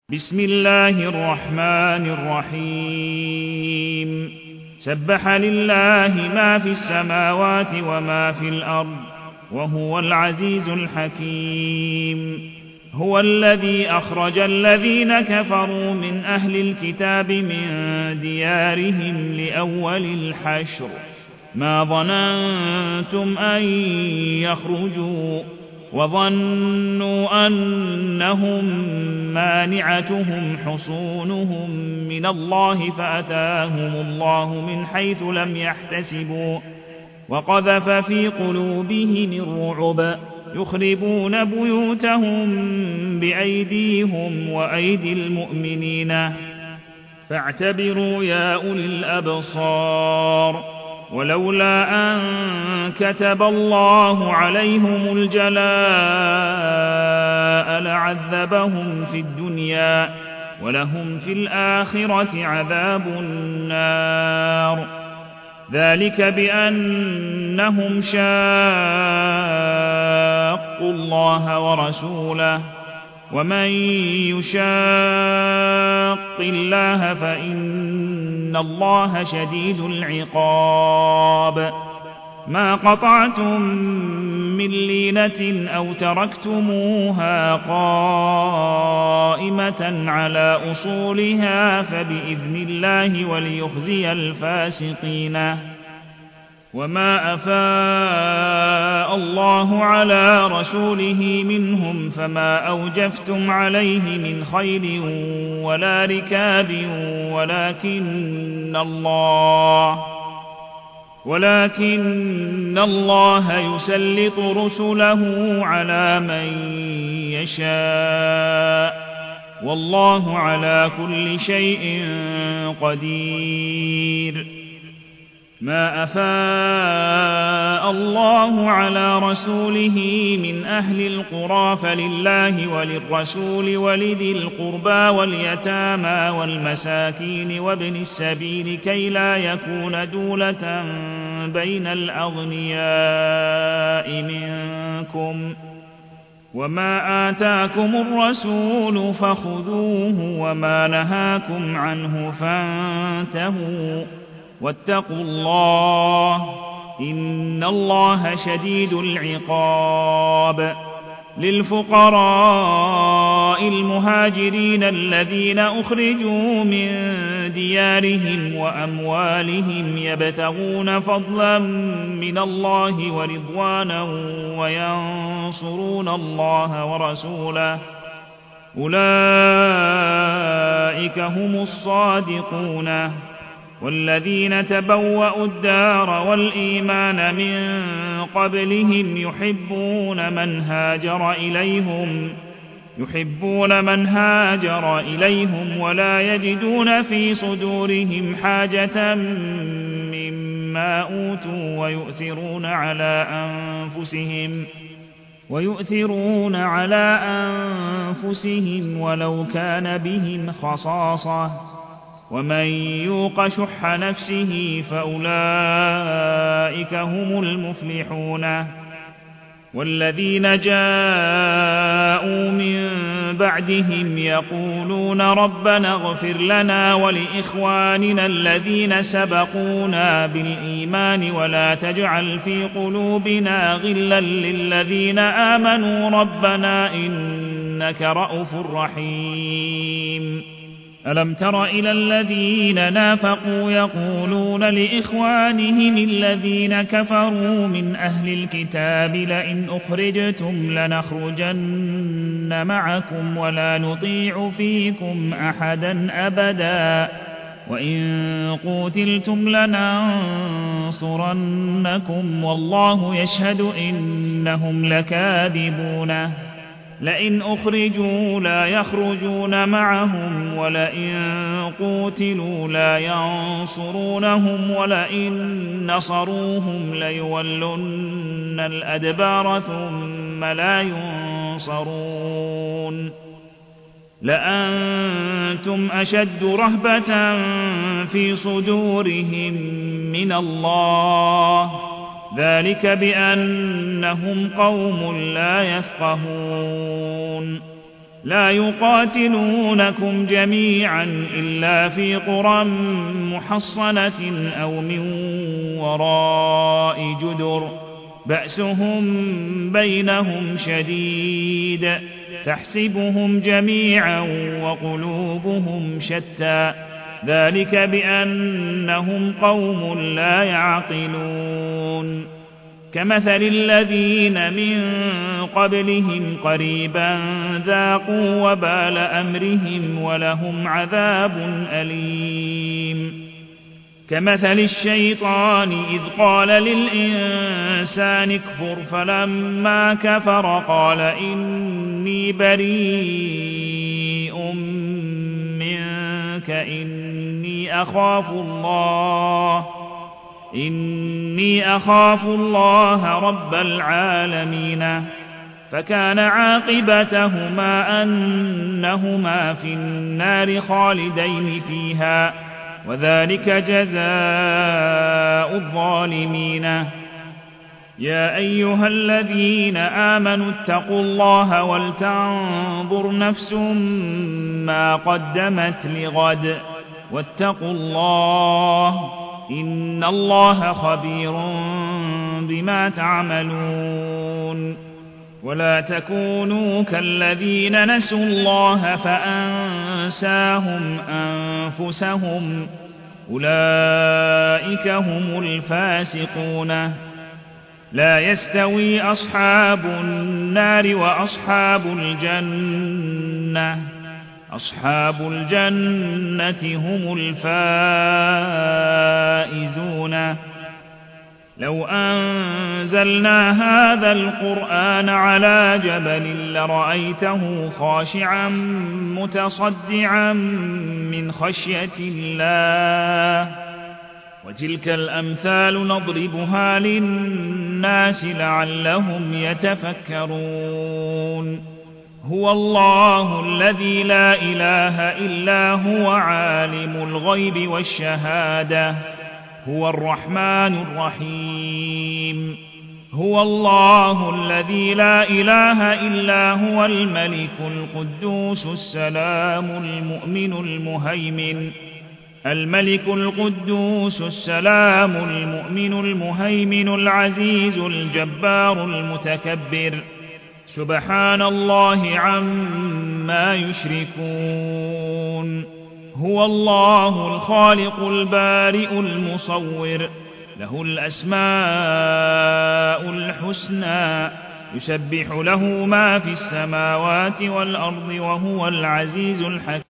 بسم الله الرحمن الرحيم سبح لله ما في السماوات وما في الأرض وهو العزيز الحكيم هو الذي أخرج الذين كفروا من أهل الكتاب من ديارهم لأول الحشر ما ظننتم أن يخرجوا وظنوا أنهم مانعتهم حصونهم من الله فأتاهم الله من حيث لم يحتسبوا وقذف في قلوبهم الرعب يخربون بيوتهم بأيديهم وأيدي المؤمنين فاعتبروا يا أولي الأبصار ولولا أن كتب الله عليهم الجلاء لعذبهم في الدنيا ولهم في الآخرة عذاب النار ذلك بأنهم شاقوا الله ورسوله ومن يشاق الله فإن الله شديد العقاب ما قطعتم من لينة أو تركتموها قائمة على أصولها فبإذن الله وليخزي الفاسقين وما أفاء الله على رسوله منهم فما أوجفتم عليه من خيل ولا ركاب ولكن الله يسلط رسله على من يشاء والله على كل شيء قدير ما أفاء الله على رسوله من أهل القرى فلله وللرسول ولذي القربى واليتامى والمساكين وابن السبيل كي لا يكون دولة بين الأغنياء منكم وما آتاكم الرسول فخذوه وما نهاكم عنه فانتهوا واتقوا الله إن الله شديد العقاب للفقراء المهاجرين الذين أخرجوا من ديارهم وأموالهم يبتغون فضلا من الله ورضوانا وينصرون الله ورسوله أولئك هم الصادقون والذين تبوأوا الدار والإيمان من قبلهم يحبون من هاجر إليهم ولا يجدون في صدورهم حاجة مما أوتوا ويؤثرون على أنفسهم ولو كان بهم خصاصة ومن يوق شح نفسه فأولئك هم المفلحون والذين جاءوا من بعدهم يقولون ربنا اغفر لنا ولإخواننا الذين سبقونا بالإيمان ولا تجعل في قلوبنا غلا للذين آمنوا ربنا إنك رءوف رحيم ألم تر إلى الذين نافقوا يقولون لإخوانهم الذين كفروا من أهل الكتاب لئن أخرجتم لنخرجن معكم ولا نطيع فيكم أحدا أبدا وإن قوتلتم لننصرنكم والله يشهد إنهم لكاذبون لئن أخرجوا لا يخرجون معهم ولئن قوتلوا لا ينصرونهم ولئن نصروهم ليولن الأدبار ثم لا ينصرون لأنتم أشد رهبة في صدورهم من الله ذلك بأنهم قوم لا يفقهون لا يقاتلونكم جميعا إلا في قرى محصنة أو من وراء جدر بأسهم بينهم شديد تحسبهم جميعا وقلوبهم شتى ذلك بأنهم قوم لا يعقلون كمثل الذين من قبلهم قريبا ذاقوا وبال أمرهم ولهم عذاب أليم كمثل الشيطان إذ قال للإنسان اكفر فلما كفر قال إني بريء منك إني أخاف الله رب العالمين فكان عاقبتهما أنهما في النار خالدين فيها وذلك جزاء الظالمين يا أيها الذين آمنوا اتقوا الله ولتنظر نفس ما قدمت لغد واتقوا الله إن الله خبير بما تعملون ولا تكونوا كالذين نسوا الله فأنساهم أنفسهم أولئك هم الفاسقون لا يستوي أصحاب النار وأصحاب الجنة أصحاب الجنة هم الفائزون لو أنزلنا هذا القرآن على جبل لرأيته خاشعا متصدعا من خشية الله وتلك الأمثال نضربها للناس لعلهم يتفكرون هو الله الذي لا إله إلا هو عالم الغيب والشهادة هو الرحمن الرحيم هو الله الذي لا إله إلا هو الملك القدوس السلام الملك القدوس السلام المؤمن المهيمن العزيز الجبار المتكبر سبحان الله عما يشركون هو الله الخالق البارئ المصور له الأسماء الحسنى يسبح له ما في السماوات والأرض وهو العزيز الحكيم